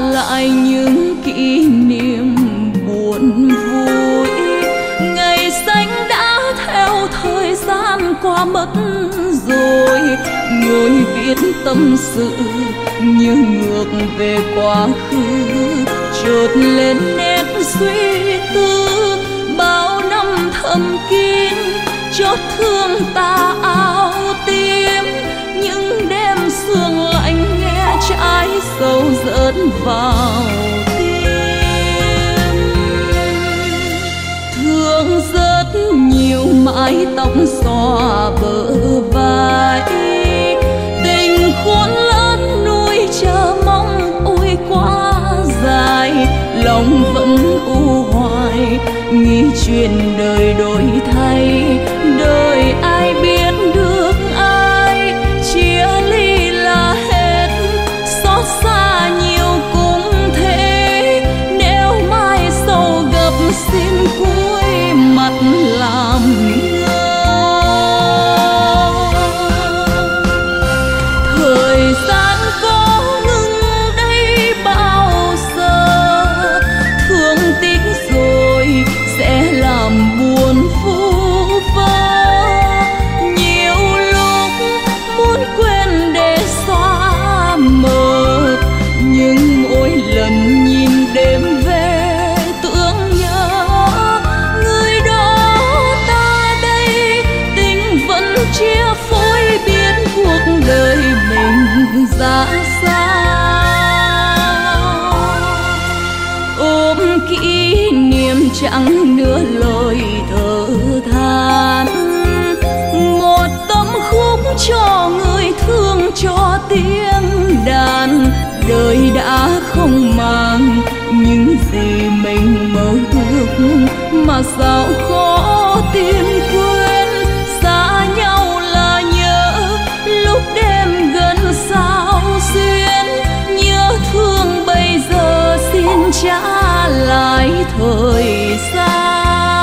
lại những kỷ niệm buồn vui. Ngày xanh đã theo thời gian qua mất rồi, ngồi viết tâm sự như ngược về quá khứ. Chợt lên nét suy tư bao năm thầm kín, chót thương ta áo tím. Những đêm sương lạnh nghe trái sầu dẫn vào tim. Thương rất nhiều mái tóc xõa bờ vai, tình khôn lớn nuôi chờ mong ôi quá dài. Lòng vẫn u hoài nghĩ chuyện đời đổi thay, đời ai biết được ai. Chia ly là hết, xót xa nhiều cũng thế. Nếu mai sầu gặp xin cúi mặt làm ngơ. Thời gian có ngừng đây bao giờ, thương tiếc rồi sẽ làm buồn vu vơ. Nhiều lúc muốn quên để xóa mờ, nhưng mỗi lần nhìn đêm về tưởng nhớ người đó ta đây. Tình vẫn chia phối biết cuộc đời mình ra sao. Ôm kỷ niệm chẳng nửa lời thở than, một tâm khúc cho người thương cho tiếng đàn. Đời đã không màng những gì mình mơ ước, mà sao khó tìm quên. Xa nhau là nhớ lúc đêm gần sao xuyên, nhớ thương bây giờ xin trả lại thời gian.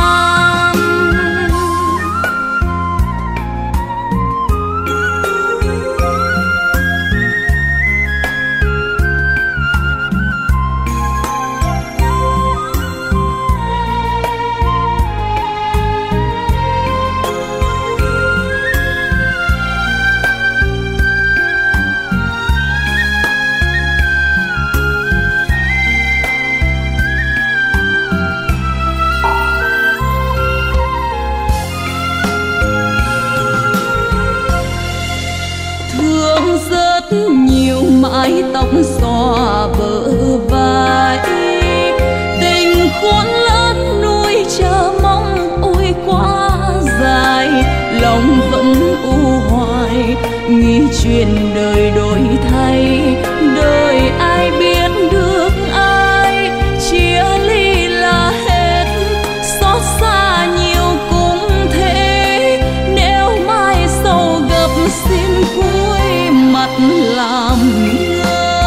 Nhiều mái tóc xõa bờ vai, tình khôn lớn nuôi chờ mong ôi quá dài. Lòng vẫn u hoài nghĩ chuyện đời đổi thay, đời ai biết được ai. Chia ly là hết, xót xa nhiều cũng thế. Nếu mai sầu gặp xin cúi mặt làm ngơ.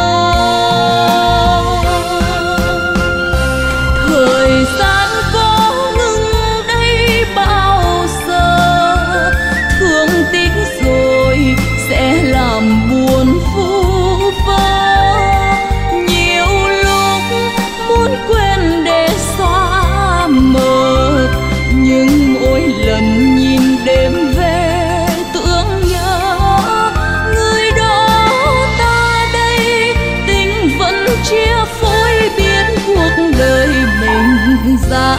Thời gian có ngừng đây bao giờ, thương tiếc rồi sẽ làm buồn vu vơ. Nhiều lúc muốn quên để xóa mờ, nhưng mỗi lần nhìn đêm về tưởng nhớ người đó ta đây. Tình vẫn chia phối biết cuộc đời mình ra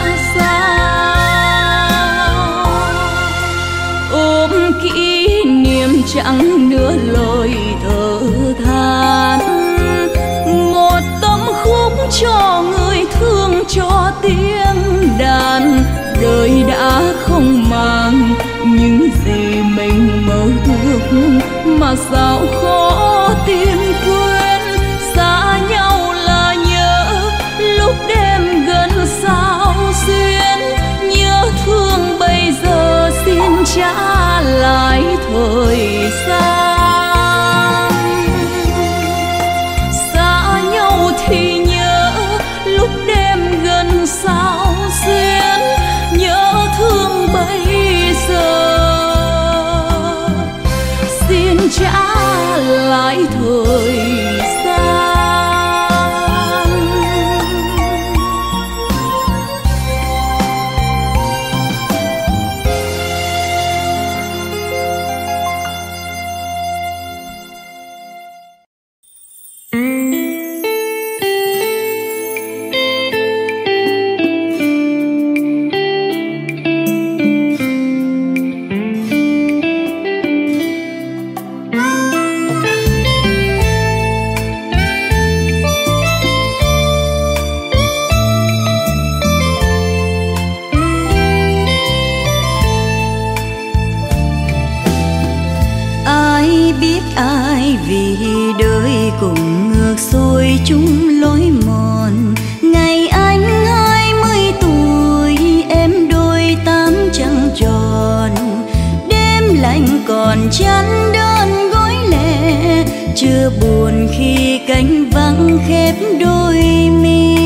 sao. Ôm kỷ niệm chẳng nửa lời thở than, một tâm khúc cho người thương cho tiếng đàn. Đời đã không màng những gì mình mơ ước, mà sao khó tìm quên. Xa nhau là nhớ lúc đêm gần sao xuyên, nhớ thương bây giờ xin trả lại thời gian. Xa nhau thì nhớ lúc đêm gần sao xuyên, nhớ thương bây giờ xin trả chung lối mòn. Ngày anh 20 tuổi, em đôi tám trăng tròn. Đêm lạnh còn chăn đơn gối lẻ, chưa buồn khi cánh vắng khép đôi mi.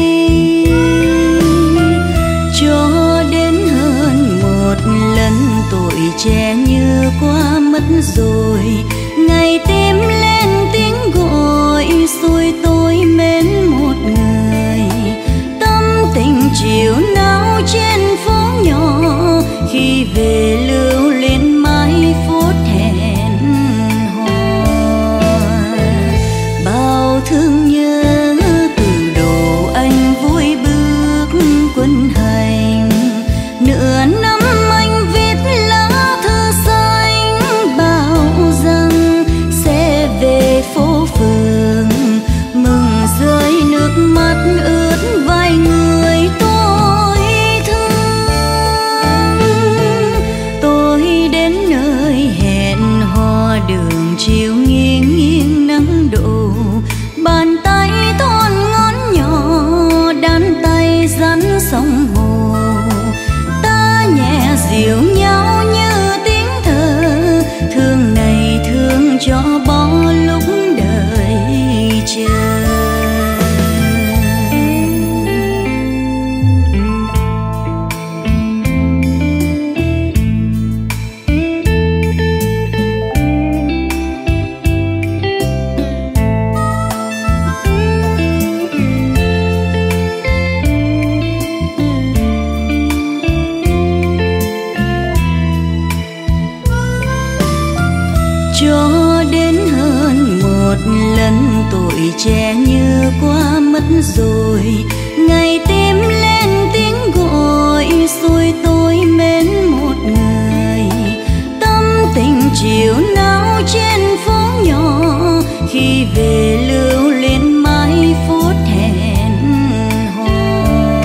Cho đến hơn một lần tuổi trẻ như qua mất rồi. Ngày tim lên tiếng gọi, xuôi tôi mến một người. Tâm tình chiều náo trên phố nhỏ, khi về lưu luyến mãi phút hẹn hò. Bao thương nhớ từ đầu anh vui bước quân hành. Nửa năm anh viết lá thư xanh, bao rằng sẽ về phố phường. Mừng rơi nước mắt ướt vai người tôi thương. Tôi đến nơi hẹn hò, đường chiều nghiêng nghiêng nắng đổ. Bàn tay thon ngón nhỏ, đan tay rắn sông hồ. Ta nhẹ dịu nhau như tiếng thơ, thương này thương cho bỏ lúc đợi chờ. Cho đến hơn một lần tuổi trẻ như qua mất rồi. Ngày tim lên tiếng gọi, xuôi tôi mến một người. Tâm tình chiều náo trên phố nhỏ, khi về lưu luyến mãi phút hẹn hò.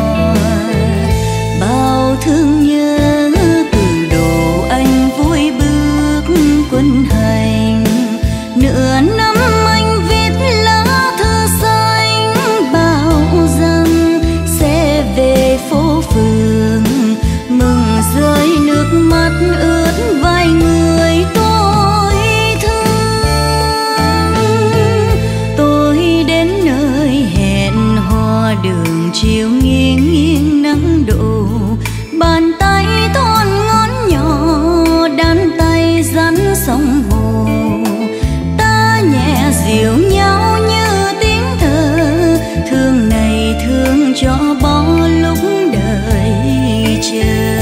Bao thương nhớ từ đầu anh vui bước quân hành. Nửa năm anh viết lá thư xanh, bao rằng sẽ về phố phường. Mừng rơi nước mắt ướt vai người tôi thương. Tôi đến nơi hẹn hò, đường chiều nghiêng nghiêng nắng đổ. Bàn tay thon ngón nhỏ, đan tay rắn sông hồ. Ta nhẹ dịu nhau như tiếng thơ, thương này thương cho bỏ lúc đợi chờ.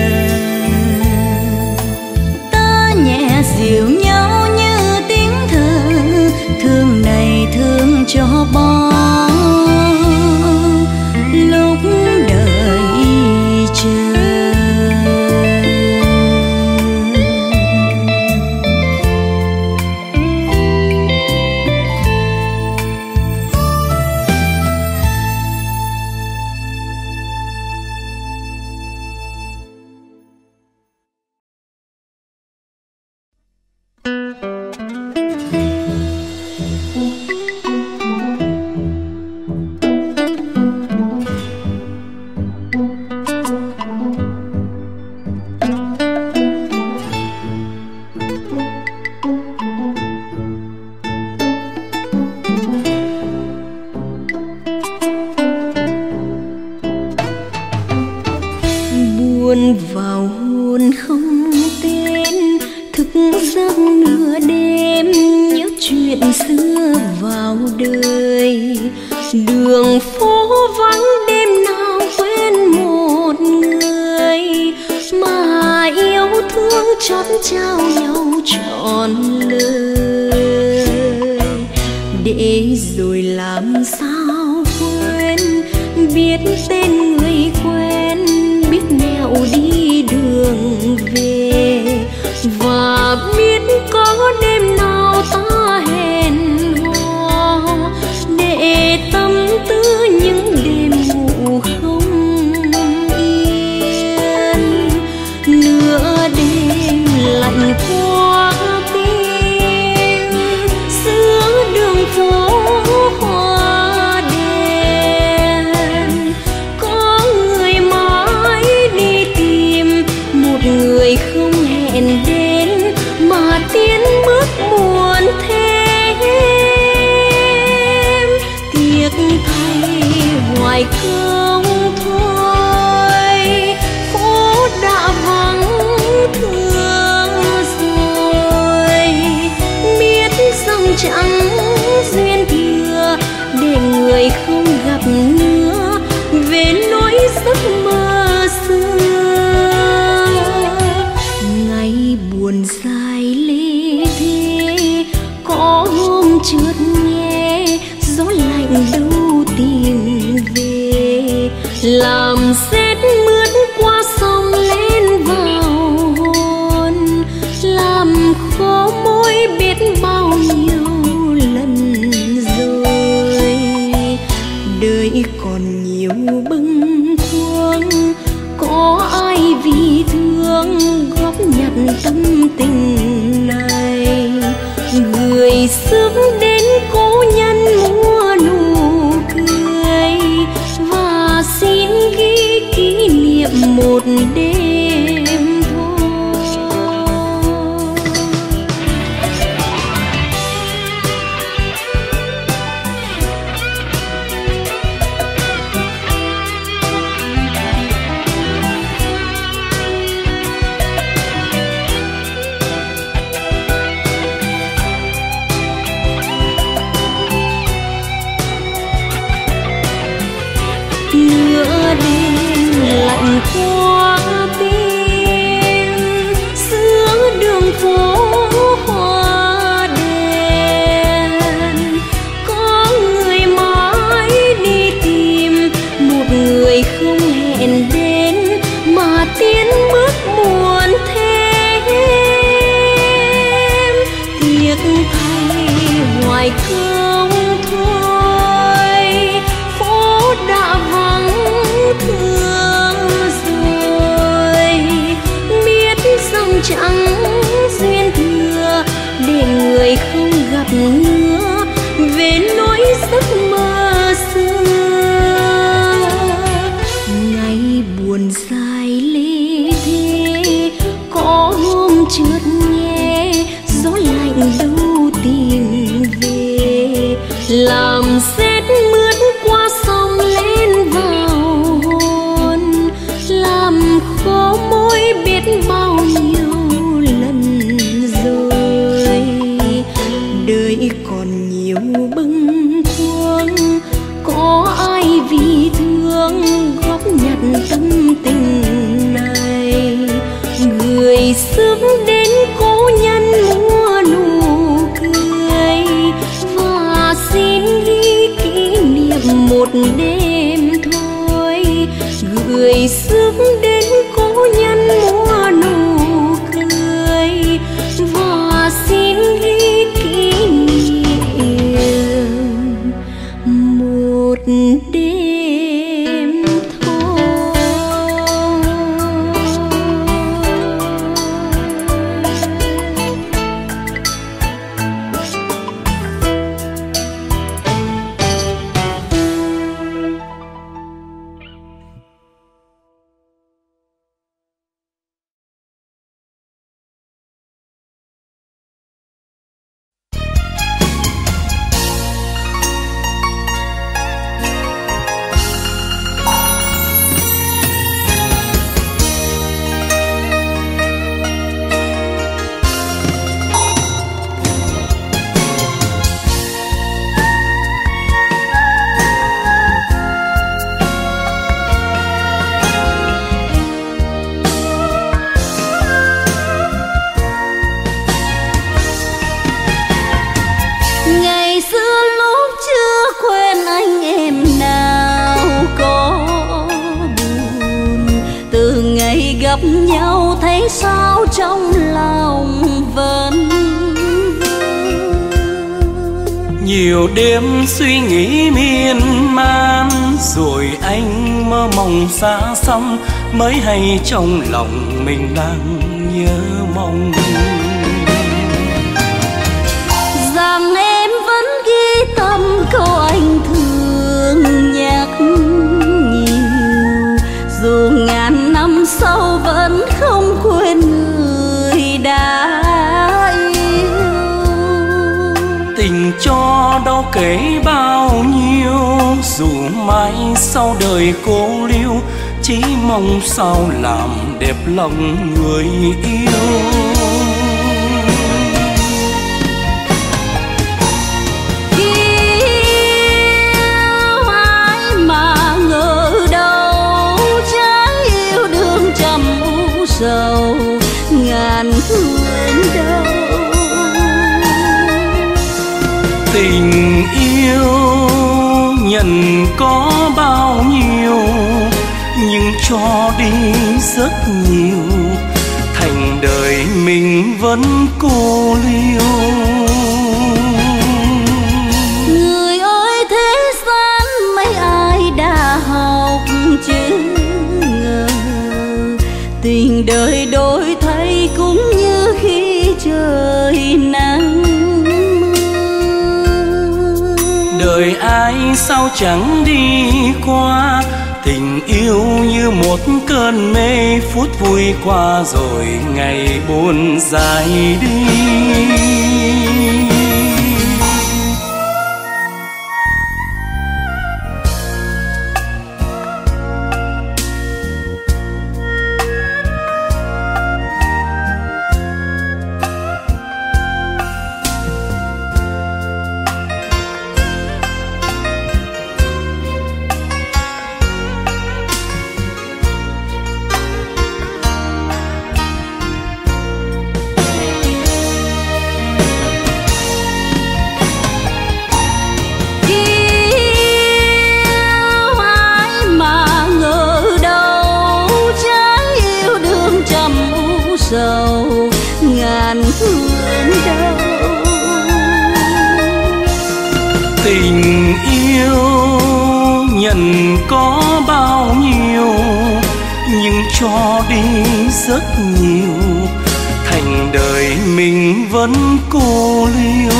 Ta nhẹ dịu nhau như tiếng thơ, thương này thương cho bỏ lúc đợi chờ. Buồn vào hồn không tên, thức giấc nửa đêm, nhớ chuyện xưa vào đời. Đường phố vắng đêm nào quên một người, mà yêu thương chót trao nhau trọn lời. Để rồi làm sao quên, biết tên người quen, biết nẻo đi đường về, và biết có đêm nào ta hẹn hò để tâm tư những đêm ngủ không yên. Nửa đêm lạnh qua tim, giữa đường phố hoa thay hoài không thôi, phố đã vắng thương rồi. Biết rằng chẳng duyên thừa để người không gặp nữa, về nỗi giấc mơ xưa. Ngày buồn dài lê thế, có hôm chợt nghe gió lạnh đâu tìm về, làm rét mướt qua sông lên vào hồn, làm khó môi biết bao nhiêu lần rồi. Đời còn nhiều bâng khuâng, có ai vì thương góp nhặt tâm tình này. Người sức đến cố nhân mua nụ cười, và xin ghi kỷ niệm một đêm thôi. Nửa đêm lạnh qua bên, giữa đường phố hoa đèn, có người mãi đi tìm một người không hẹn đến, mà tiến bước buồn thêm. Tiếc thay hoài không thôi, phố đã vắng thương rồi. Biết rằng chẳng duyên thừa để người không gặp nữa, về nỗi giấc mơ xưa. Ngày buồn dài lê thế, có hôm chợt nghe gió lạnh đâu tìm về, làm rét mướt qua sông lên vào hồn, làm khó môi biết bao nhiêu lần rồi. Đời còn nhiều bâng khuâng, có ai vì thương góp nhặt tâm tình này. Người sức đến cố nhân mua nụ cười, và xin ghi kỷ niệm một đêm thôi. Người sức đến cố nhân mua nụ cười, và xin ghi kỷ niệm một đêm thôi. Gặp nhau thấy sao trong lòng vẫn nhiều đêm suy nghĩ miên man, rồi anh mơ mộng xa xăm, mới hay trong lòng mình đang nhớ mong. Rằng em vẫn ghi tâm câu anh thường nhắc nhiều, dù ngàn năm sau vẫn không quên người đã yêu. Tình cho đâu kể bao nhiêu, dù mãi sau đời cô liêu, chỉ mong sao làm đẹp lòng người yêu. Yêu ai mà ngờ đâu, trái yêu đương trăm u sầu, ngàn thương đau. Tình yêu nhận có bao nhiêu, nhưng cho đi rất nhiều, thành đời mình vẫn cô liêu. Người ơi thế gian mấy ai đã học chứ ngờ, tình đời đổi thay cũng như khi trời nắng. Đời ai sao chẳng đi qua, tình yêu như một cơn mê, phút vui qua rồi ngày buồn dài đi. Sầu ngàn thương đau. Tình yêu nhận có bao nhiêu, nhưng cho đi rất nhiều, thành đời mình vẫn cô liêu.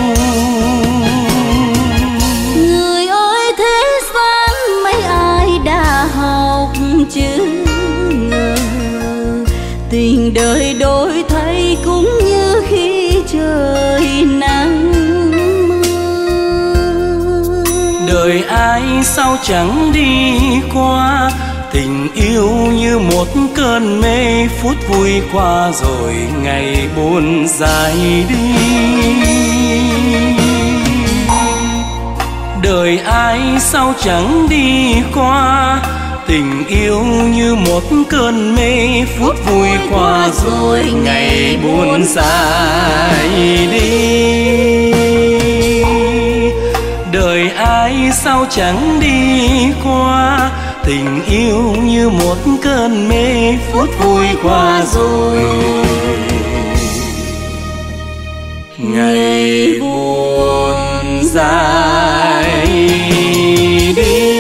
Người ơi thế gian mấy ai đã học chứ ngờ, tình đời đổi thay cũng như khi trời nắng mưa. Đời ai sao chẳng đi qua, tình yêu như một cơn mê, phút vui qua rồi ngày buồn dài đi. Đời ai sao chẳng đi qua, tình yêu như một cơn mê, phút vui qua rồi ngày buồn dài đi. Đời ai sao chẳng đi qua, tình yêu như một cơn mê, phút vui qua rồi ngày buồn dài đi.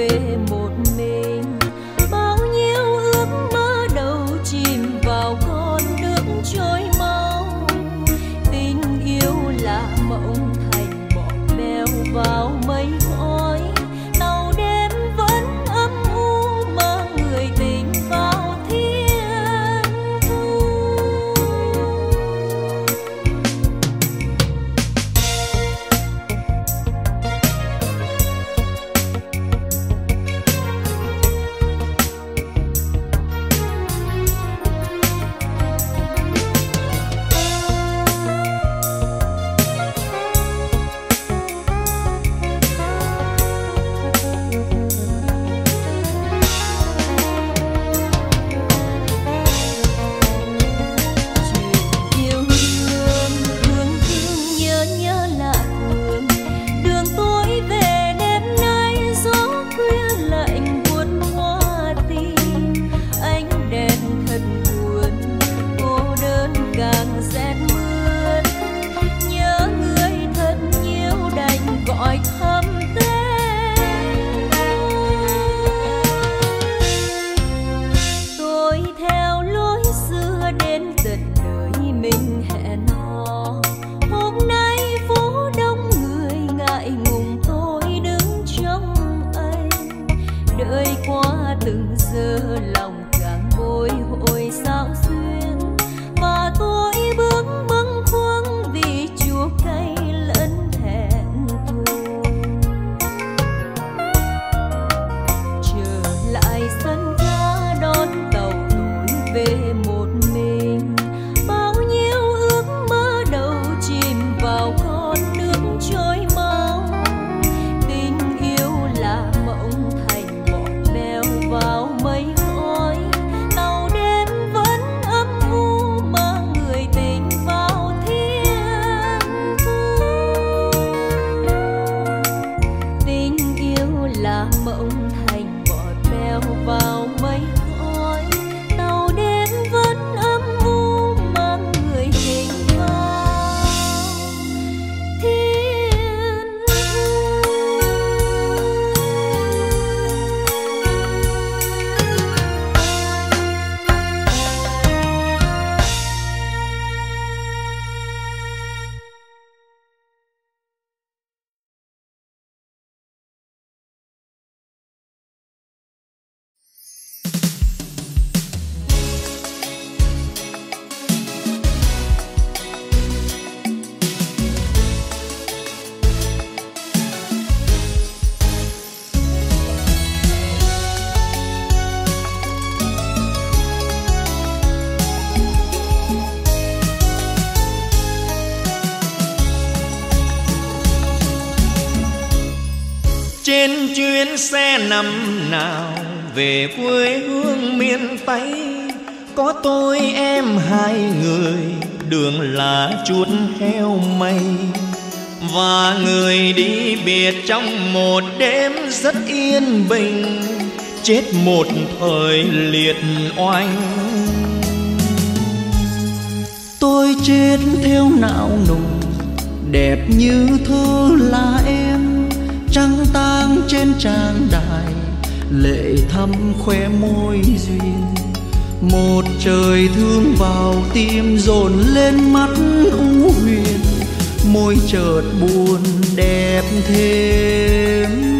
về một mình. Bao nhiêu ước mơ đầu chìm vào con nước trôi mau. Tình yêu là mộng thành bỏ bèo vào mây khói. Tàu đêm vẫn âm u mang người tình vào thiên thu. Gọi thầm tên tôi theo lối xưa đến tận nơi mình hẹn hò. Hôm nay phố đông người ngại ngùng tôi đứng trong anh. Đợi qua từng giờ lòng càng bồi hồi sao xuyên. Và tôi bước bâng khuâng vì chua cay lẫn thẹn. Sân ga đón tàu nổi về một mình. Bao nhiêu ước mơ đầu chìm vào con nước trôi mau. Tình yêu là mộng thành bỏ bèo vào mây khói. Tàu đêm vẫn âm u mang người tình vào thiên thu. Tình yêu là mộng thành bèo vào mây khói. Tàu đêm vẫn âm u mang người tình vào thiên trên chuyến xe năm nào về quê hương miền Tây. Có tôi em hai người, đường là chuốt heo mây. Và người đi biệt trong một đêm rất yên bình, chết một thời liệt oanh. Tôi chết theo não nùng, đẹp như thơ là em. Trăng tang trên trang đài, lệ thắm khoe môi duyên. Một trời thương vào tim dồn lên mắt u huyền. Môi chợt buồn đẹp thêm.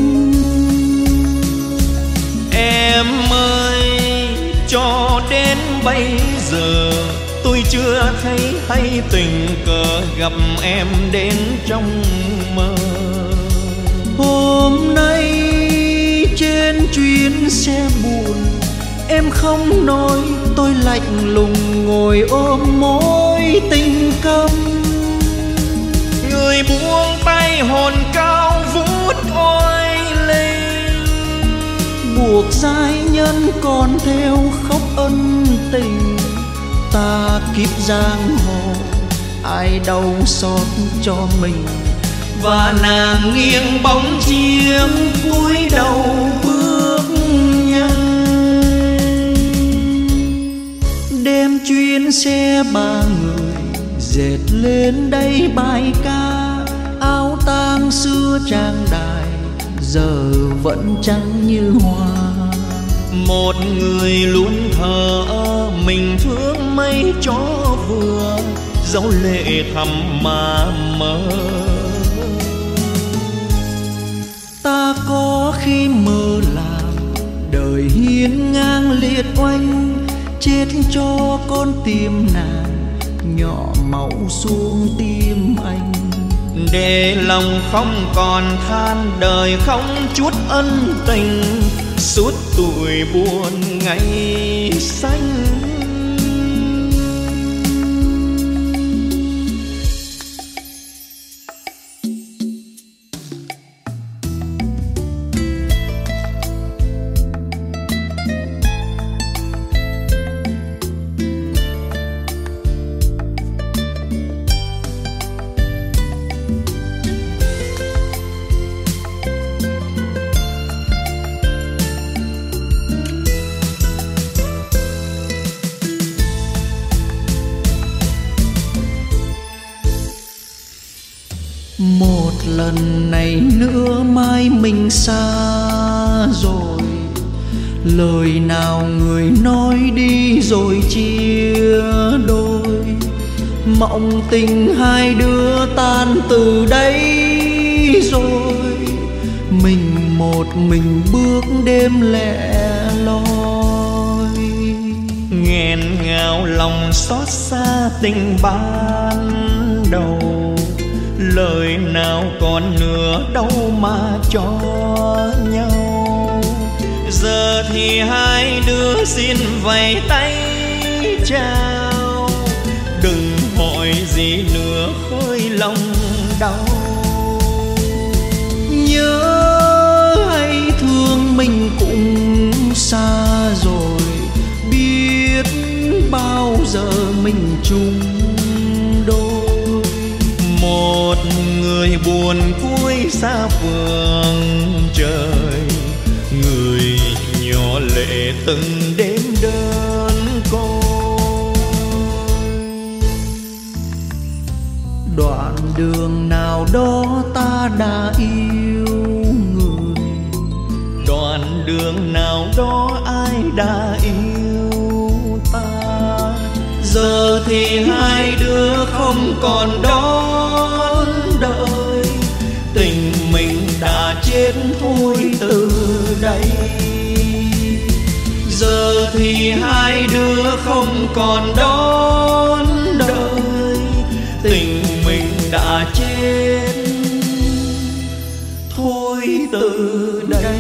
Em ơi, cho đến bây giờ tôi chưa thấy hay tình cờ gặp em đến trong mơ. Hôm nay trên chuyến xe buồn, em không nói tôi lạnh lùng ngồi ôm mối tình câm. Người buông tay hồn cao vút oai linh, buộc giai nhân còn theo khóc ân tình. Ta kiếp giang hồ ai đau xót cho mình. và nàng nghiêng bóng chiếc cúi đầu bước nhanh. Đêm chuyến xe ba người dệt lên đây bài ca, áo tang xưa trang đài giờ vẫn trắng như hoa. Một người luôn thờ ơ, mình thương mấy chó vừa, dẫu lệ thầm mà mơ. Ta có khi mơ làm đời hiên ngang liệt oanh, chết cho con tim nàng nhỏ máu xuống tim anh. Để lòng không còn than, đời không chút ân tình, suốt tuổi buồn ngày xanh. Một lần này nữa mai mình xa rồi, lời nào người nói đi rồi chia đôi. Mộng tình hai đứa tan từ đây rồi, mình một mình bước đêm lẻ loi. Nghẹn ngào lòng xót xa tình ban đầu, lời nào còn nữa đâu mà cho nhau. Giờ thì hai đứa xin vẫy tay chào, đừng hỏi gì nữa khơi lòng đau. Nhớ hay thương mình cũng xa rồi, biết bao giờ mình chung đôi. Một người buồn cuối xa phương trời, người nhỏ lệ từng đêm đơn côi. Đoạn đường nào đó ta đã yêu người, đoạn đường nào đó ai đã yêu ta. giờ thì hai đứa không còn đón đợi, Tình mình đã chết thôi từ đây. giờ thì hai đứa không còn đón đợi, Tình mình đã chết thôi từ đây.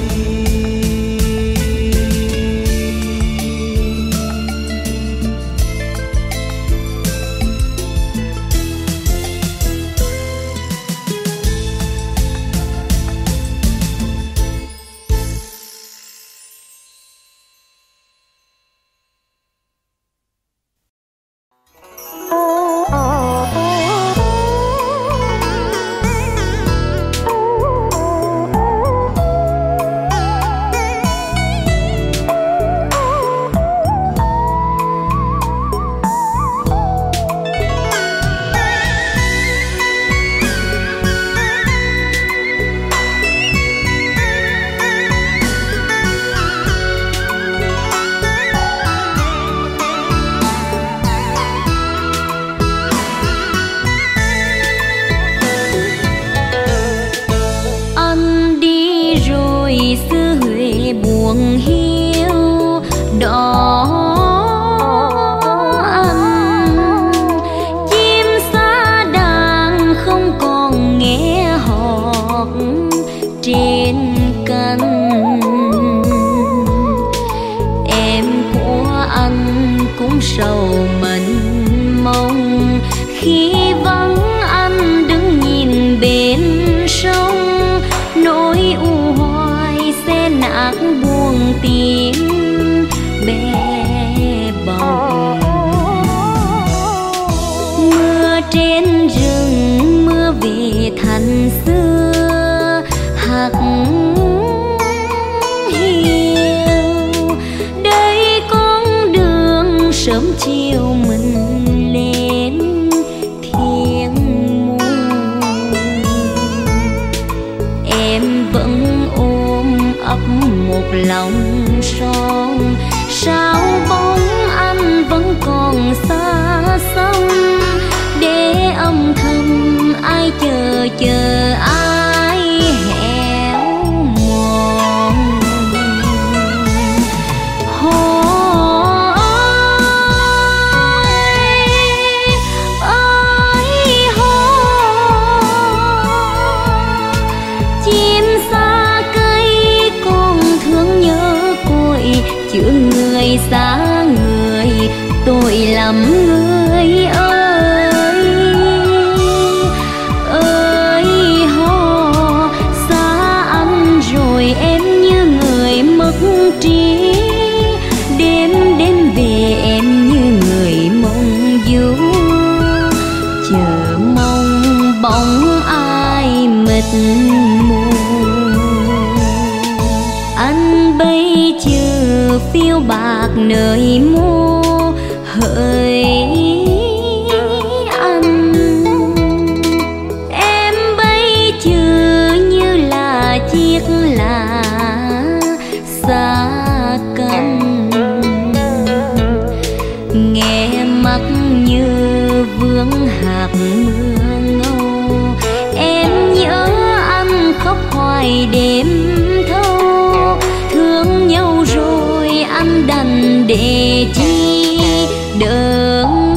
một lòng son. Sao bóng anh vẫn còn xa xăm, để âm thầm ai chờ ai héo mòn. Chữ người xa người, tội lắm người ơi. Ơi hò, xa anh rồi em như người mất trí. Đêm đêm về em như người mong du, chờ mong bóng ai mịt mù. Anh bây giờ phiêu bạc nơi mô hỡi anh. Em bây giờ như là chiếc lá xa cánh, nghe mắt như vương hạt mưa ngâu. Em nhớ anh khóc hoài đêm thâu, thương nhau rồi anh đành để chi đớn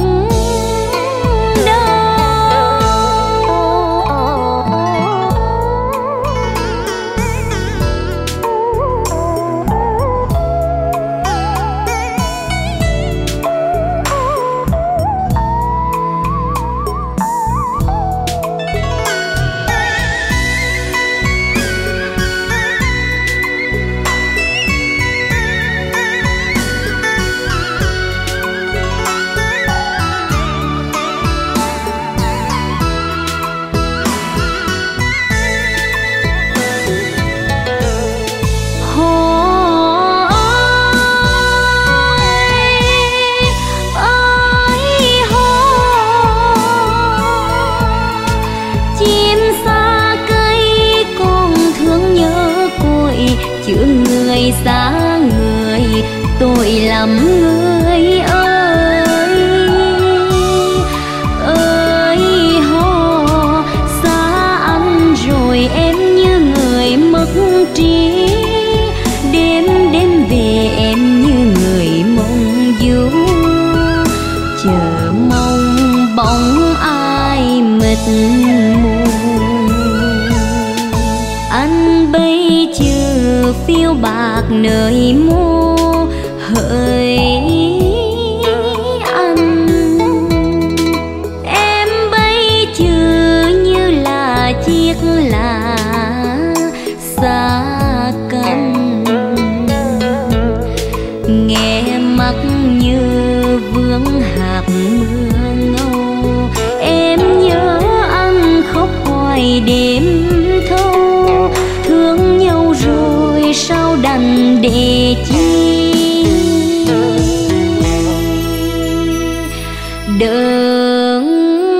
xa người, tội lắm người ơi. Ơi hò, xa anh rồi em như người mất trí. Đêm đêm về em như người mong du, chờ mong bóng ai mịt mù. Anh bây giờ phiêu bạc nơi mô hỡi anh. Em bây giờ như là chiếc lá xa cánh, nghe mắt như vương hạt mưa ngâu. Em nhớ anh khóc hoài đêm thâu, thương nhau rồi sao đành để chi đớn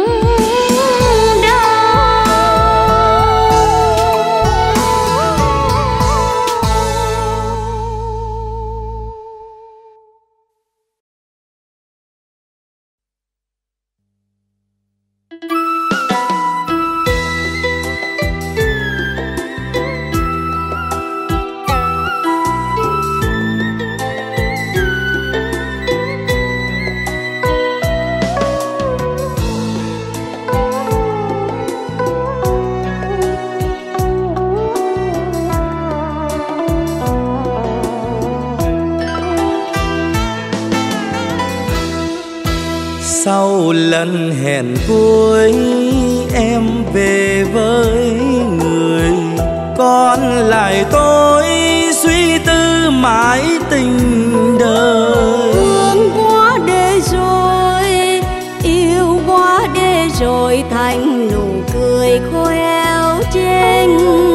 Sau lần hẹn cuối em về với người, còn lại tôi suy tư mãi tình đời. Thương quá để rồi, yêu quá để rồi, thành nụ cười khoeo trên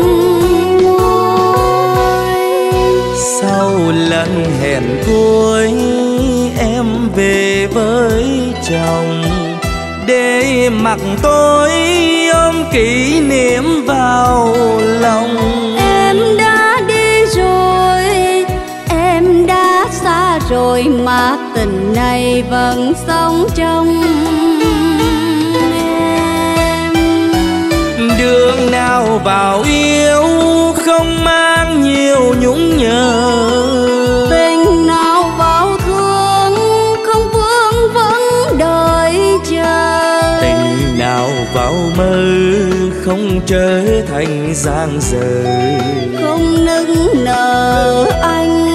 môi. Sau lần hẹn cuối em về với chồng, để mặc tôi ôm kỷ niệm vào lòng. Em đã đi rồi, mà tình này vẫn sống trong em. Đường nào vào yêu không mang nhiều nhung nhớ, tình nào vào thương không vương vấn đợi chờ, tình nào vào mơ không trở thành giang dở, không nức nở anh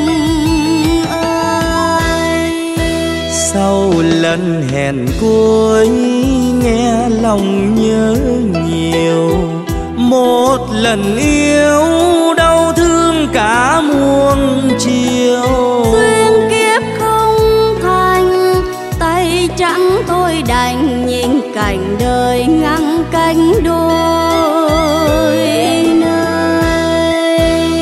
ơi. Sau lần hẹn cuối nghe lòng nhớ nhiều, một lần yêu đau thương cả muôn chiều. Duyên kiếp không thành, tay trắng thôi đành nhìn cảnh đời ngăn cánh đôi nơi.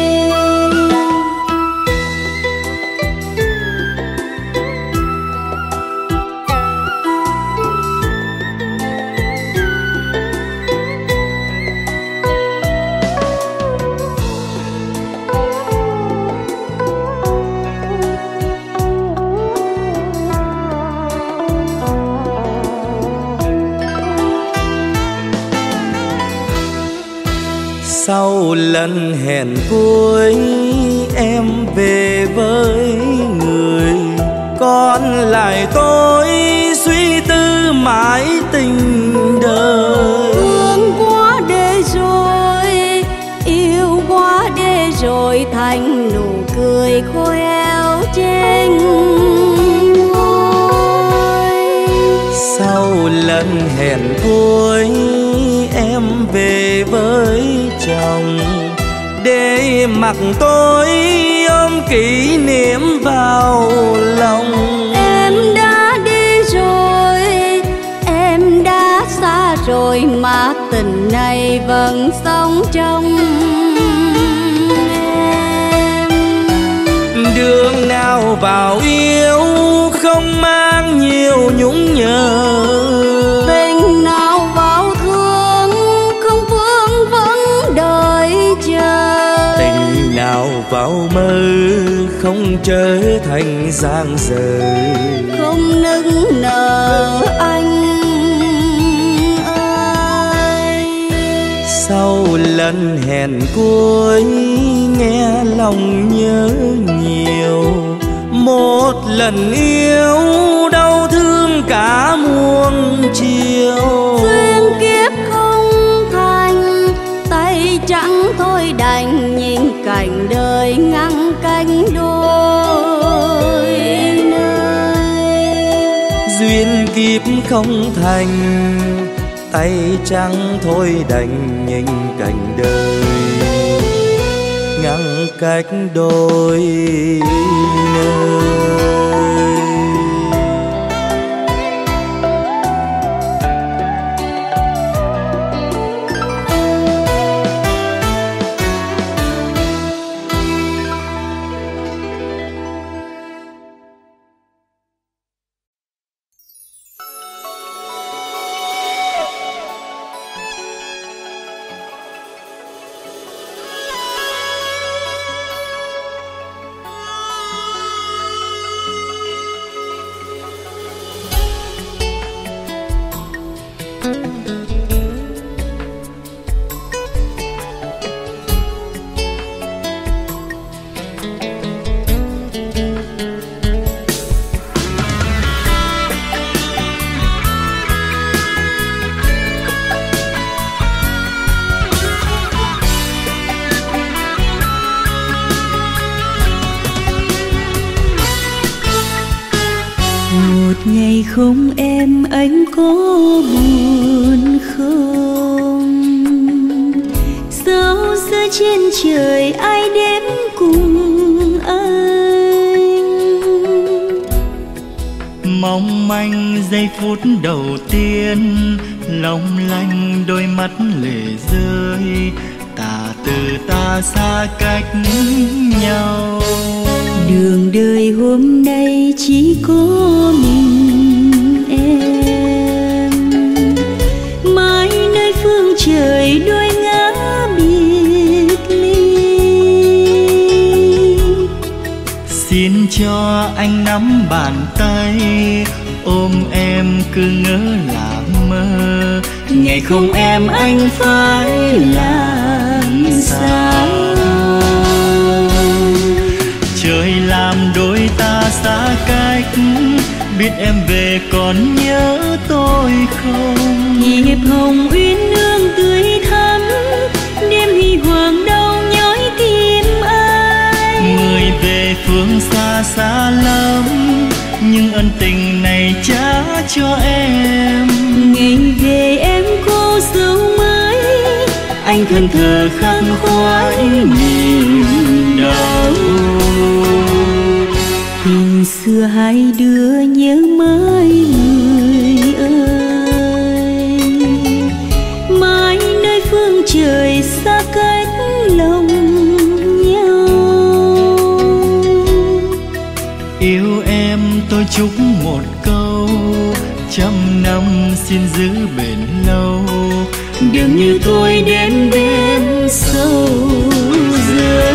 Sau lần hẹn cuối em về với người, còn lại tôi suy tư mãi tình đời. Thương quá để rồi, yêu quá để rồi, thành nụ cười khoeo trên môi. Sau lần hẹn cuối em về với chồng, để mặc tôi ôm kỷ niệm vào lòng. Em đã đi rồi, em đã xa rồi, mà tình này vẫn sống trong em. Đường nào vào yêu không mang nhiều nhung nhớ, tình nào vào thương không vương vấn đợi chờ, tình nào vào mơ không trở thành giang dở, không nức nở anh ơi. Sau lần hẹn cuối nghe lòng nhớ nhiều, một lần yêu đau thương cả muôn chiều. Duyên kiếp không thành, tay trắng thôi đành nhìn cảnh đời ngăn cánh đôi nơi. Duyên kiếp không thành, tay trắng thôi đành nhìn cảnh đời ngăn cách đôi nơi. Ngày không em anh có buồn không? Sao giữa trên trời ai đến cùng anh? Mong manh giây phút đầu tiên, long lanh đôi mắt lệ rơi, ta từ ta xa cách nhau. Đường đời hôm nay chỉ có mình em, mãi nơi phương trời đôi ngã biệt ly. Xin cho anh nắm bàn tay, ôm em cứ ngỡ là mơ. Ngày không em anh phải làm sao? Trời làm đôi ta xa cách, biết em về còn nhớ tôi không? Nhịp hồng uyên ương tươi thắm, đêm huy hoàng đau nhói tim anh. Người về phương xa xa lắm, nhưng ân tình này trả cho em. Ngày về em cô dấu mới, anh thân thờ khắc khoải niềm đau. Tình xưa hai đứa nhớ mãi người ơi, mãi nơi phương trời xa cách lòng nhau. Yêu em tôi chúc một câu, trăm năm xin giữ bền lâu. Đừng như tôi đến bên sâu dưới.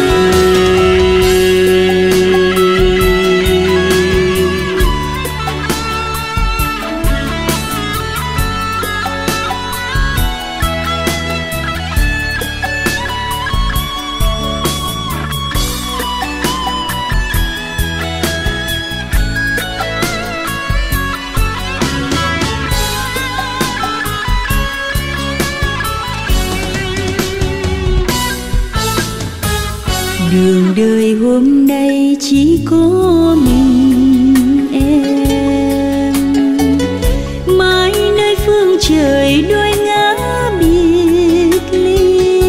Đường đời hôm nay chỉ có mình em, mãi nơi phương trời đôi ngã biệt ly.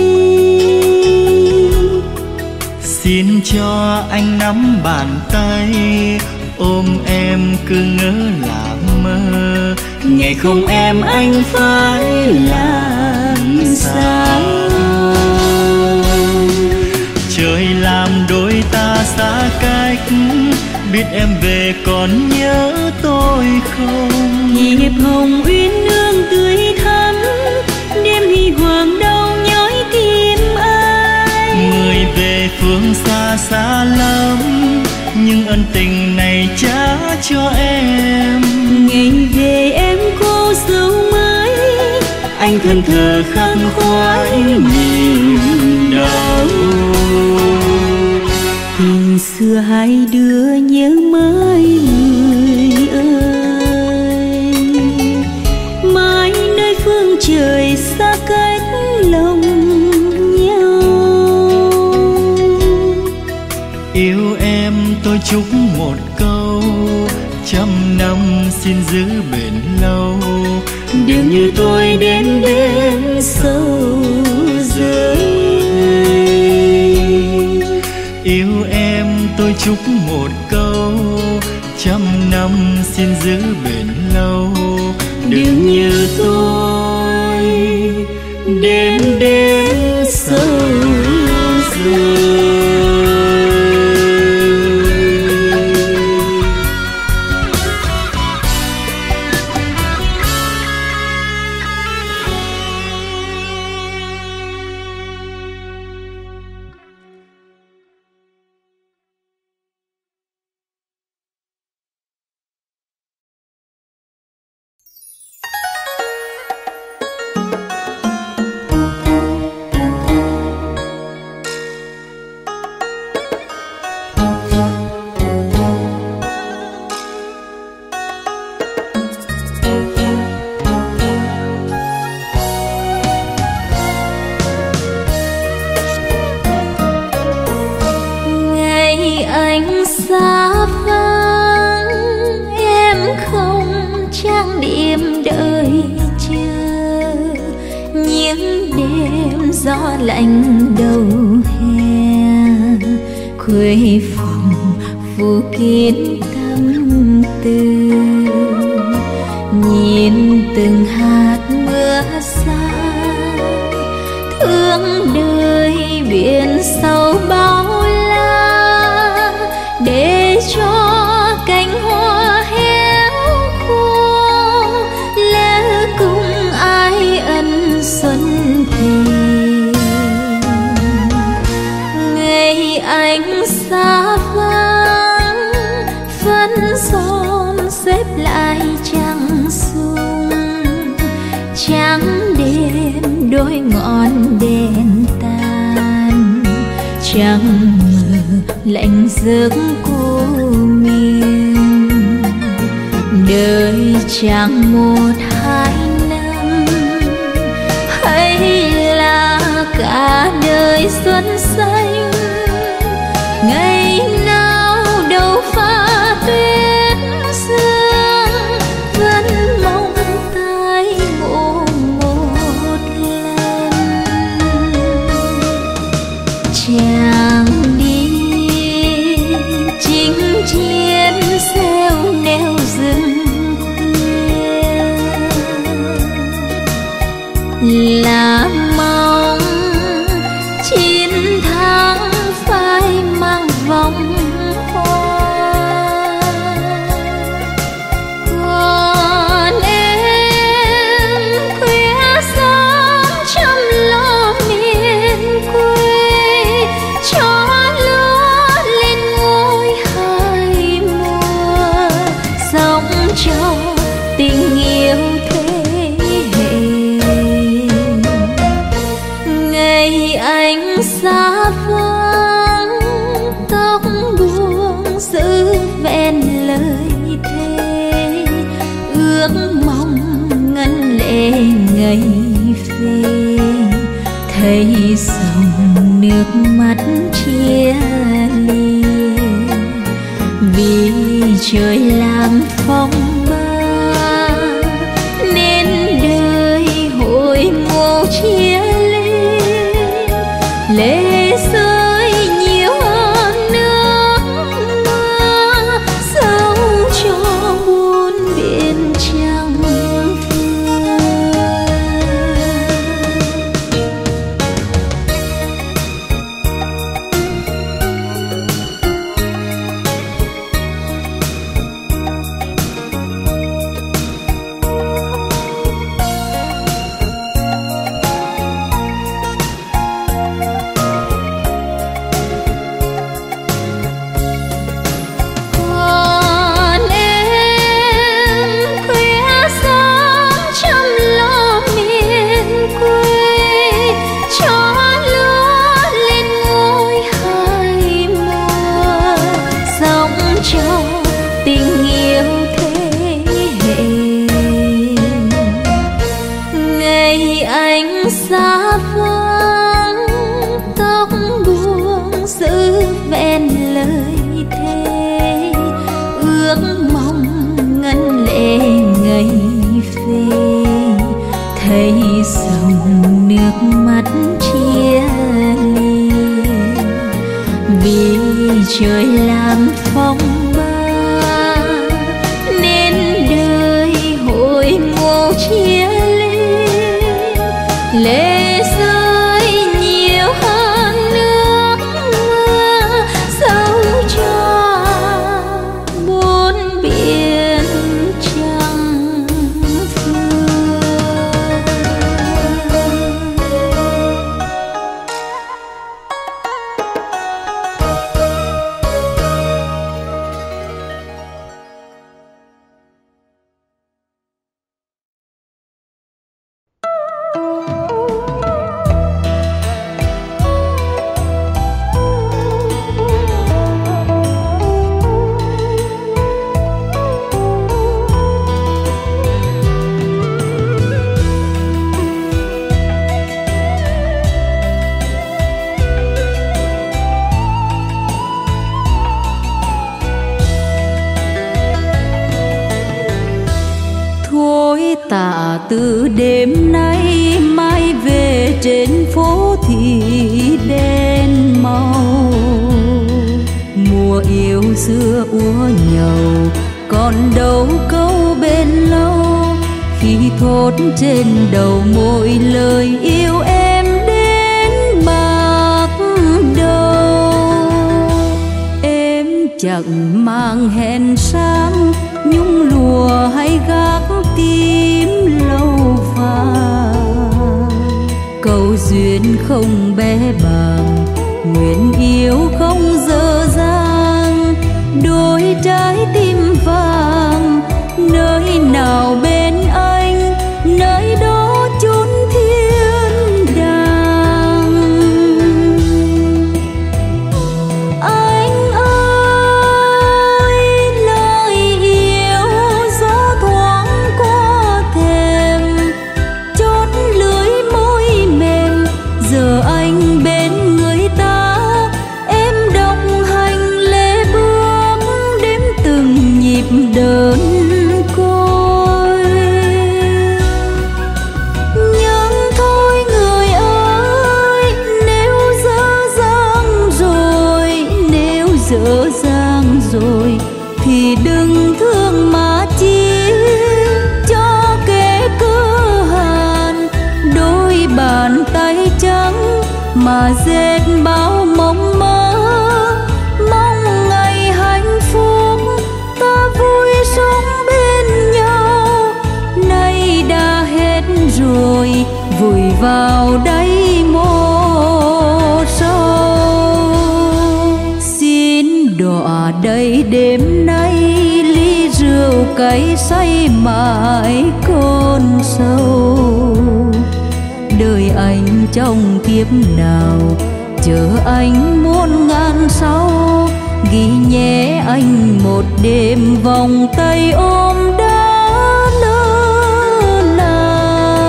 Xin cho anh nắm bàn tay, ôm em cứ ngỡ là mơ. Ngày không em anh phải làm sao? Trời làm đôi ta xa cách, biết em về còn nhớ tôi không? Nhịp hồng uyên ương tươi thắm, đêm huy hoàng đau nhói tim anh. Người về phương xa xa lắm, nhưng ân tình này trả cho em. Ngày về em cô dấu mới, anh thân thờ khắc khoải niềm đau. Tình xưa hai đứa nhớ mãi người ơi, mãi nơi phương trời xa cách lòng nhau. Yêu em tôi chúc một câu, trăm năm xin giữ bền lâu. Đừng như tôi đến bên sâu dưới. Yêu em tôi chúc một câu, trăm năm xin giữ bền lâu. Đừng như tôi đêm đến sâu dưới. Gió lạnh đầu hè, khuê phòng phủ kín tâm tư. Nhìn từng hạt mưa xa, thương đời biển sâu bao la, để cho cánh hoa héo khô lẽ cùng ai ân xuân thì. Ngày anh xa vắng vẫn son xếp lại trăng sung, trắng đêm đôi ngọn đèn tan, trăng mờ lạnh giấc cô miên. Đời chẳng một hai năm hay là cả đời xuân xanh, ngày nào đâu pha tuyết sương vẫn mong tái ngộ một lần. Chàng đi chinh chiến xeo neo rừng khuya, là mong chiến thắng phai mang vòng hoa. Còn em khuya sớm chăm lo miền quê, cho lúa lên ngôi hai mùa, sống cho tình yêu thế hệ. Ngày anh xa vắng tóc buông giữ vẹn lời thề, ước mong ngân lệ ngày về, thấy dòng nước mắt chia ly. Vì trời làm phong ba nên đời hội ngộ chia ly, lệ rơi nhiều hơn nước mưa, dẫu cho buồn biển trăng vương. Còn em khuya sớm chăm lo miền quê, cho lúa lên ngôi hai mùa, sống cho tình yêu thế hệ. Ngày anh xa vắng tóc buông giữ vẹn lời thề, ước mong ngân lệ ngày về, thấy dòng nước mắt chia ly. Vì trời làm phong ba nên đời hội ngộ chia ly, lệ rơi nhiều hơn nước mưa, dẫu cho bốn biển trăng vương. Thôi tạ từ đêm nay, mai về trên phố thì đen màu. Mùa yêu xưa úa nhầu, còn đâu câu bên lâu, khi thốt trên đầu môi lời yêu em đến bạc đầu. Em chẳng mang hẹn sáng, nhung lùa hay gác tim lâu phai. Cầu duyên không bé bàng, nguyện yêu không dơ dở dang rồi thì đừng thương mà chi cho kẻ cơ hàn. Đôi bàn tay trắng mà dệt bao mộng mơ, mong ngày hạnh phúc ta vui sống bên nhau. Nay đã hết rồi vùi vào đáy mộ sâu. Xin đọa đây đêm nay ly rượu cay say mãi cơn sâu. Đời anh trong kiếp nào chờ anh muôn ngàn sau, ghi nhé anh một đêm vòng tay ôm đã lỡ làng.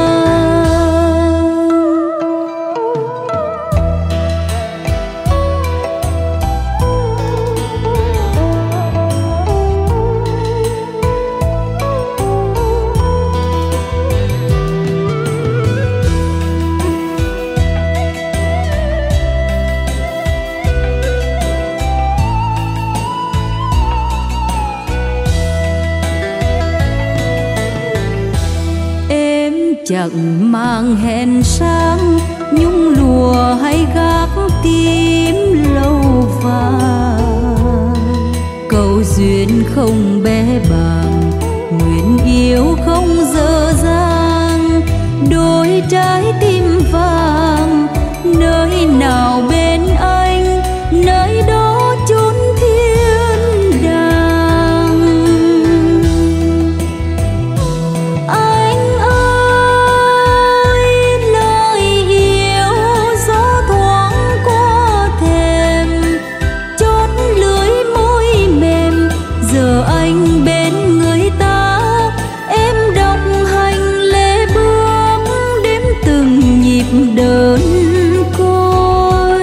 Chẳng mang hẹn sáng nhung lụa hay gác tím lâu vàng. Cầu duyên không bé bàng, nguyện yêu không dở dang. Đôi trái tim vàng nơi nào bên anh, nơi đó chốn thiên đàng. Đơn côi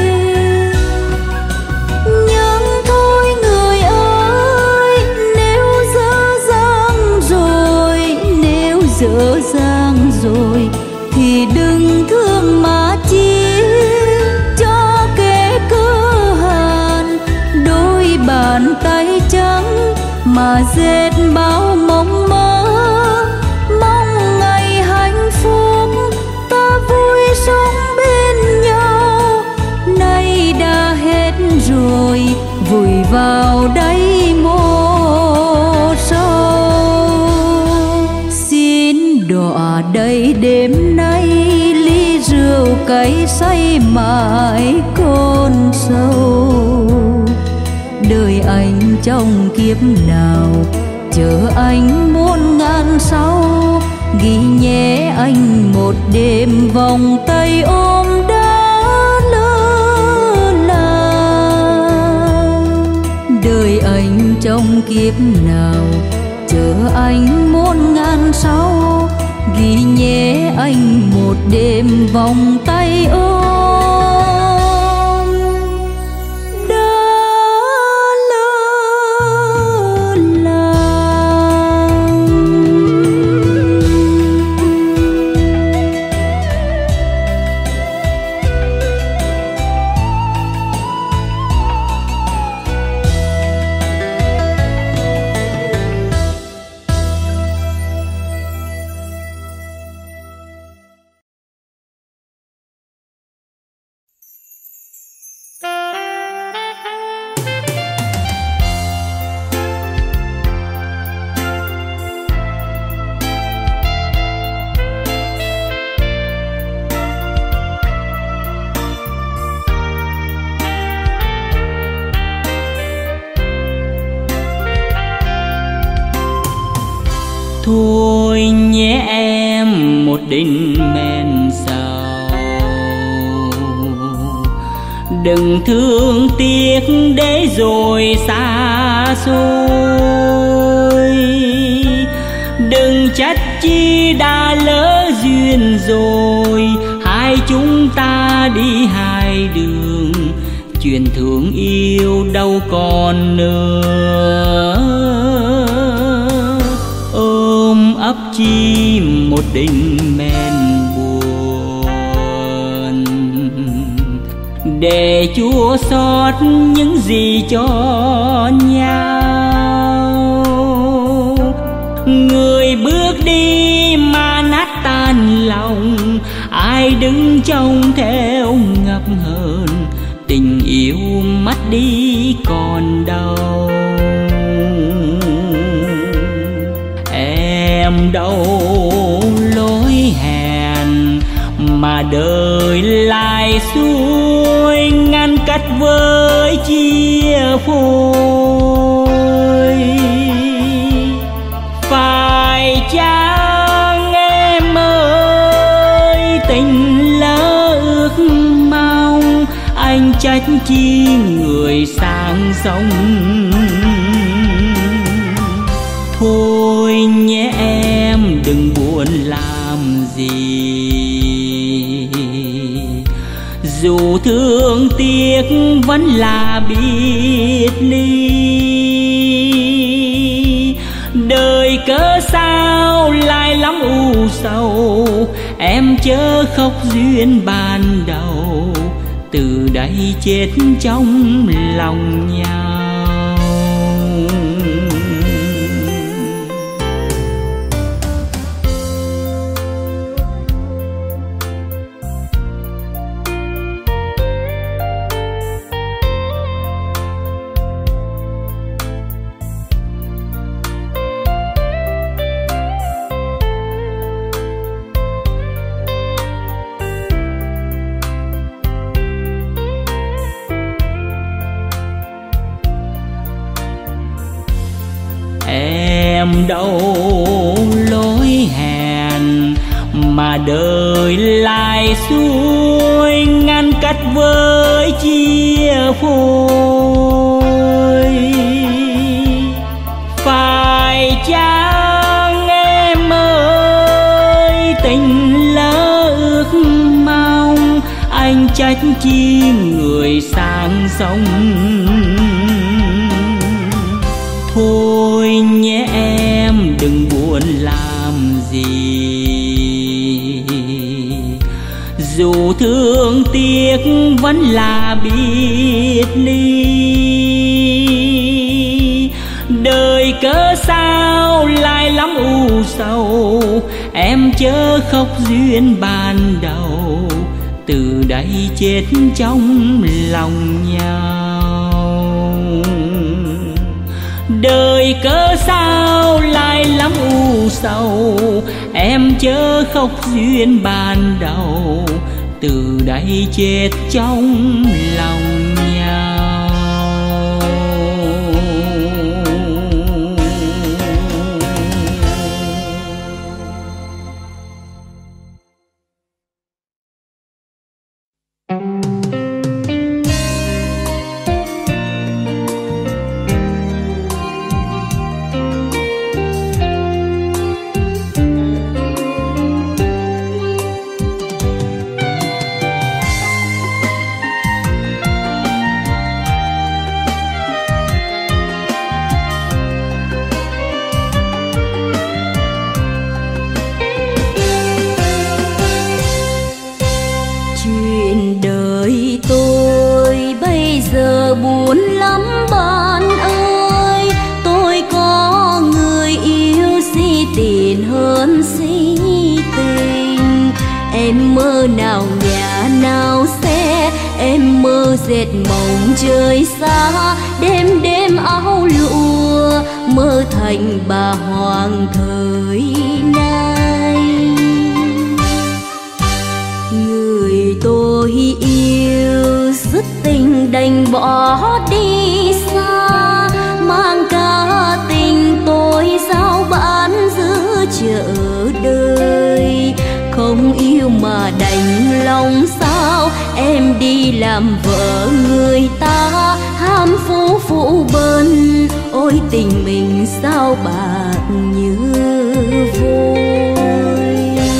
nhưng thôi người ơi, nếu dở dang rồi, nếu dở dang rồi thì đừng thương mà chi cho kẻ cơ hàn. Đôi bàn tay trắng mà dệt bao mộng mơ, mong ngày hạnh phúc ta vui sống bên nhau. Nay đã hết rồi vùi vào đáy mộ sâu. Xin đọa đây đêm nay ly rượu cay say mãi cơn sâu. Đời anh trong kiếp nào chờ anh muôn ngàn sau, ghi nhé anh một đêm vòng tay ôm đã lỡ làng. Đời anh trong kiếp nào chờ anh muôn ngàn sau, ghi nhé anh một đêm vòng tay ôm. Thôi nhé em một đỉnh men sầu, đừng thương tiếc để rồi xa xôi. Đừng trách chi đã lỡ duyên rồi, hai chúng ta đi hai đường, chuyện thương yêu đâu còn nữa. Ôm ấp chi một đỉnh men buồn, để chua xót những gì cho nhau. Người bước đi mà nát tan lòng, ai đứng trông theo ngập hờn, tình yêu mất đi còn đâu. Em đâu lối hẹn mà đời lại xuôi, ngăn cách với chia phôi. Phải chăng em ơi tình lỡ ước mong, anh trách chi người sang sông. Thôi nhé em đừng buồn làm gì, dù thương tiếc vẫn là biệt ly. Đời cớ sao lại lắm u sầu, em chớ khóc duyên ban đầu, từ đây chết trong lòng nhau. Em đâu lối hẹn mà đời lại xuôi, ngăn cách với chia phôi. Phải chăng em ơi tình lỡ ước mong, anh trách chi người sang sông. Thôi nhé em đừng buồn làm gì, dù thương tiếc vẫn là biệt ly. Đời cớ sao lại lắm u sầu, em chớ khóc duyên ban đầu, từ đây chết trong lòng nhau. Đời cớ sao lại lắm u sầu, em chớ khóc duyên ban đầu, từ đây chết trong lòng nhau. Buồn lắm bạn ơi, tôi có người yêu si tiền hơn si tình. Em mơ nào nhà nào xe, em mơ dệt mộng trời xa. Đêm đêm áo lụa, mơ thành bà hoàng thời nay. Người tôi yêu dứt tình đành bỏ đi xa, mang cả tình tôi giao bán giữa chợ đời. Không yêu mà đành lòng sao, em đi làm vợ người ta, ham phú phụ bần. Ôi tình mình sao bạc như vôi.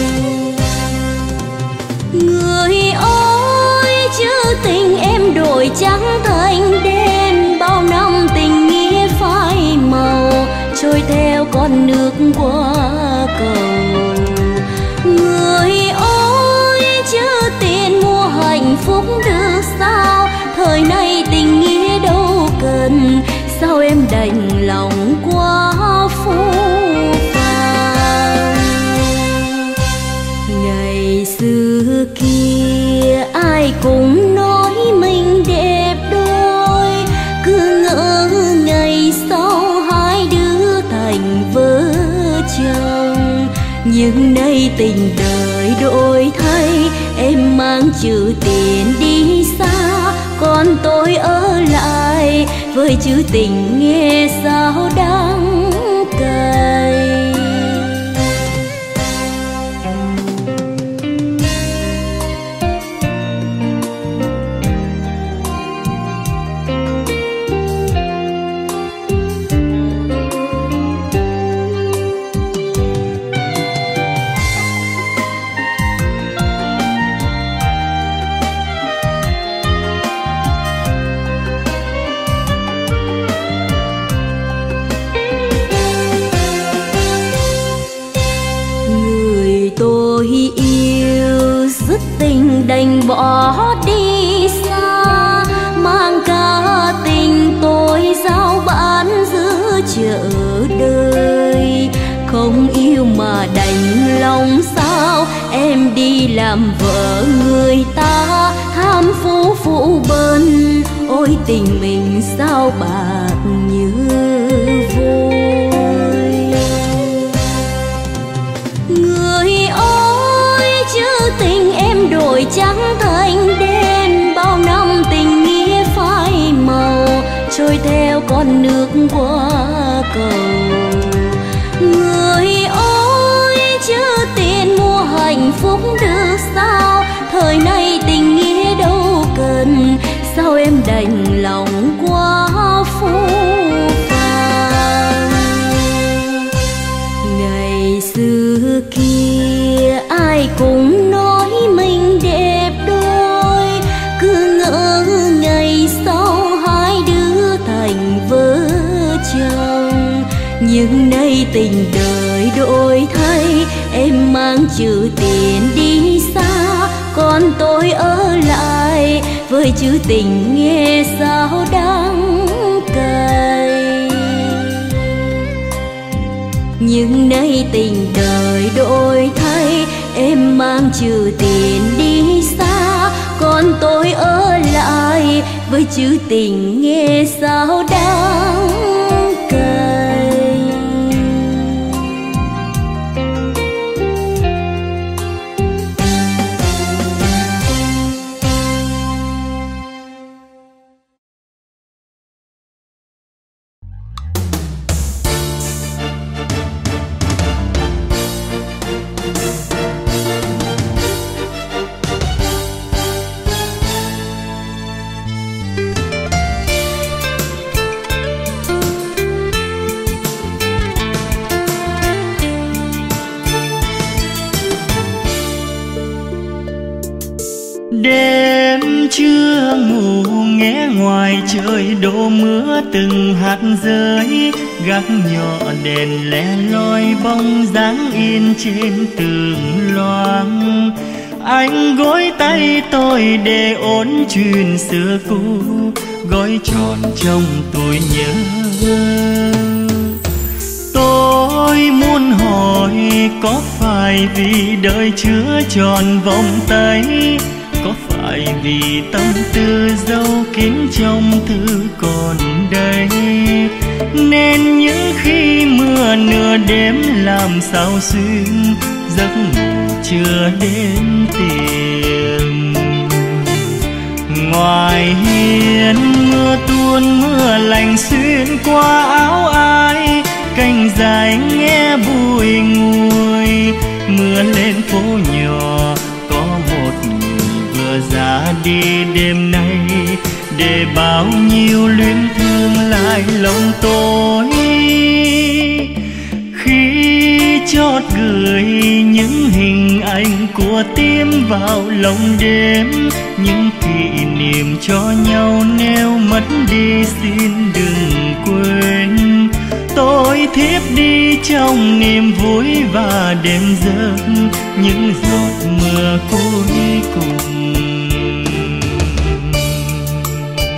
Người ơi chữ tình em đổi trắng thành đêm, bao năm tình nghĩa phai màu, trôi theo con nước qua cầu. Người ơi chữ tiền mua hạnh phúc được sao, thời nay tình nghĩa đâu cần, sao em đành lòng quá phũ phàng. Ngày xưa kia ai cũng nói mình đẹp đôi, cứ ngỡ ngày sau hai đứa thành vợ chồng. Nhưng nay tình đời đổi thay, em mang chữ tiền đi xa, còn tôi ở lại với chữ tình nghe sao đắng cay. Tôi yêu dứt tình đành bỏ đi xa, mang cả tình tôi giao bán giữa chợ đời. Không yêu mà đành lòng sao, em đi làm vợ người ta, tham phú phụ bần, ôi tình mình sao bạc như vôi. Tình em đổi trắng thành đen, bao năm tình nghĩa phai màu, trôi theo con nước qua cầu. Người ơi chớ tiền mua hạnh phúc được sao, thời nay tình nghĩa đâu cần, sao em đành lòng quá phũ phàng. Ngày xưa kia ai cũng nói mình đẹp đôi, cứ ngỡ ngày sau hai đứa thành vợ chồng. Nhưng nay tình đời đổi thay, em mang chữ tiền đi xa, còn tôi ở lại với chữ tình nghe sao đắng cay. Nhưng nay tình đời đổi thay, em mang chữ tiền đi xa, còn tôi ở lại với chữ tình nghe sao đắng cay. Đêm chưa ngủ nghe ngoài trời đổ mưa từng hạt rơi, gác nhỏ đèn le loi bóng dáng in trên tường loang. Anh gối tay tôi để ôn chuyện xưa cũ, gói tròn trong tôi nhớ. Tôi muốn hỏi có phải vì đời chưa tròn vòng tay, có phải vì tâm tư dấu kín trong thư còn đây, nên những khi mưa nửa đêm làm sao xuyên giấc ngủ chưa đến tìm. Ngoài hiên mưa tuôn mưa lạnh xuyên qua áo ai, cành dài nghe bùi ngùi. Mưa lên phố nhỏ có một người vừa ra đi đêm nay, để bao nhiêu luyến thương lại lòng tôi. Khi chót gửi những hình ảnh của tim vào lòng đêm, những kỷ niệm cho nhau nếu mất đi xin đừng quên. Tôi thiếp đi trong niềm vui và đêm giấc những giọt mưa cuối cùng.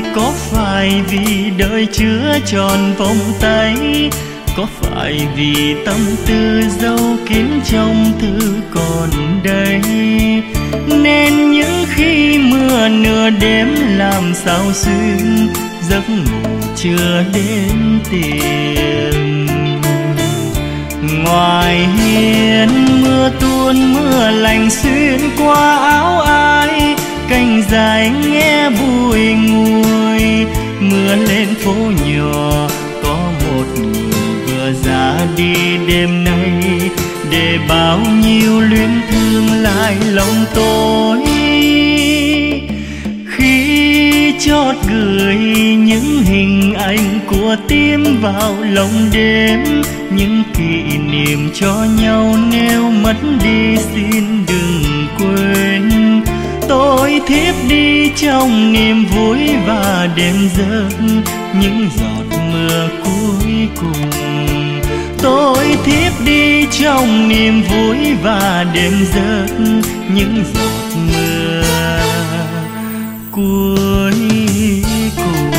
Có phải vì đời chưa tròn vòng tay, có phải vì tâm tư dấu kín trong thư còn đây, nên những khi mưa nửa đêm làm sao xuyên giấc ngủ chưa đến tìm. Ngoài hiên mưa tuôn mưa lạnh xuyên qua áo ai, cành dài nghe bùi ngùi. Mưa lên phố nhỏ có một người vừa ra đi đêm nay, để bao nhiêu luyến thương lại lòng tôi. Khi chót gửi những hình ảnh của tim vào lòng đêm, những kỷ niệm cho nhau nếu mất đi xin đừng quên. Tôi thiếp đi trong niềm vui và đêm giấc những giọt mưa cuối cùng. Tôi thiếp đi trong niềm vui và đêm giấc những giọt mưa cuối cùng.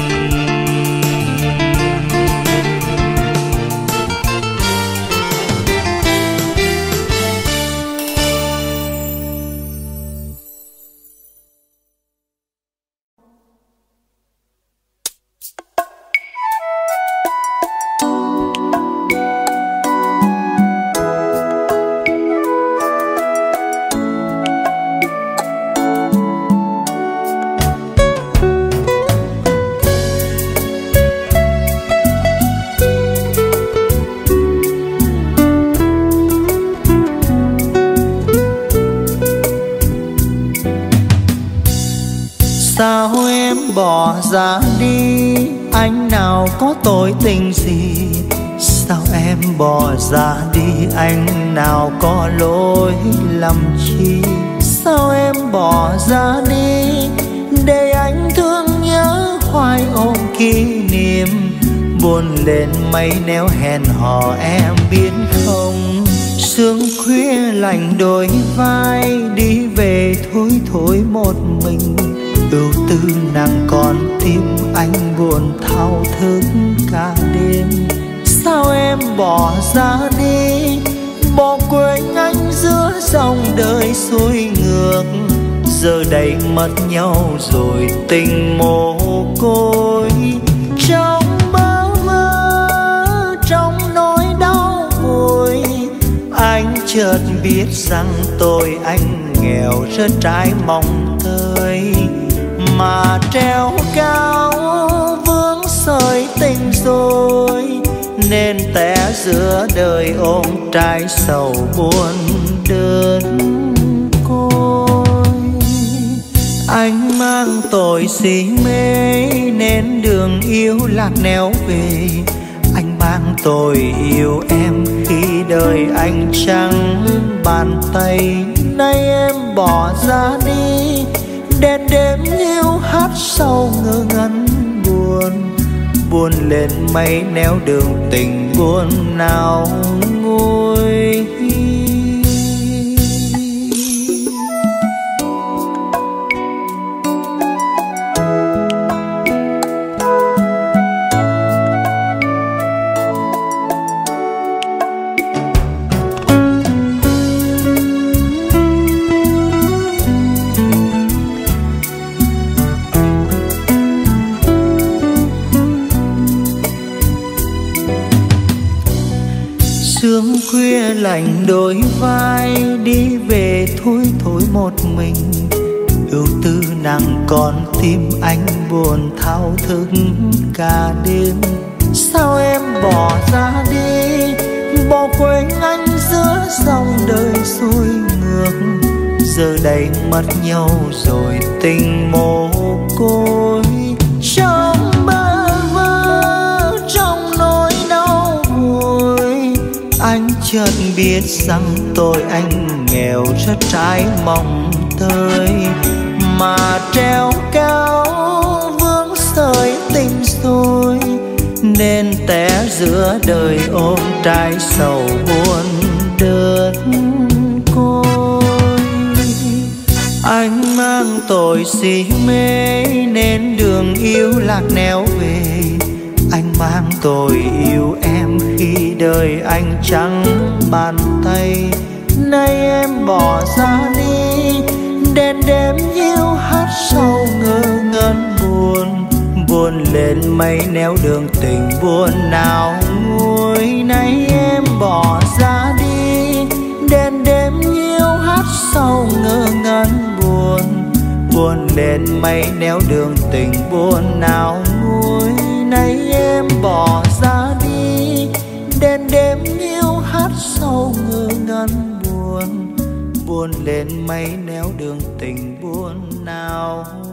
Sao em bỏ ra đi, anh nào có tội tình gì? Sao em bỏ ra đi, anh nào có lỗi lầm chi? Sao em bỏ ra đi, để anh thương nhớ hoài ôm kỷ niệm? Buồn lên mấy nếu hẹn hò em biết không? Sương khuya lạnh đôi vai, đi về thôi thôi một mình. Ưu tư nàng còn tim anh buồn thao thức cả đêm. Sao em bỏ ra đi, bỏ quên anh giữa dòng đời xuôi ngược? Giờ đây mất nhau rồi tình mồ côi. Trong bơ vơ trong nỗi đau vội, anh chợt biết rằng tôi anh nghèo rất trái mong tới. Mà treo cao vướng sợi tình rồi, nên té giữa đời ôm trái sầu buồn đơn côi. Anh mang tội si mê nên đường yêu lạc nẻo về. Anh mang tội yêu em khi đời anh chẳng bàn tay. Nay em bỏ ra đi, đèn đêm hiu hắt sau ngơ ngẩn buồn. Buồn lên mây nẻo đường tình buồn nào nguôi. Sương khuya lạnh đôi vai, đi về thôi thôi một mình. Ưu tư nàng còn tim anh buồn thao thức cả đêm. Sao em bỏ ra đi, bỏ quên anh giữa dòng đời xuôi ngược? Giờ đây mất nhau rồi tình mồ côi. Trong bơ vơ trong nỗi đau vội, anh chợt biết rằng tôi anh nghèo rất trái mong tới. Mà treo cao vướng sợi tình rồi, nên té giữa đời ôm trái sầu buồn đơn côi. Anh mang tôi si mê nên đường yêu lạc nẻo về. Anh mang tôi yêu em khi đời anh trắng bàn tay. Nay em bỏ ra đi, đèn đêm hiu hắt sau ngơ ngẩn buồn. Buồn lên mây nẻo đường tình buồn nào nguôi. Nay em bỏ ra đi, đèn đêm hiu hắt sau ngơ ngẩn buồn. Buồn lên mây nẻo đường tình buồn nào nguôi. Nay em bỏ ra đi, đèn đêm hiu hắt sau ngơ ngẩn buồn. Buồn lên mây nẻo đường tình buồn nào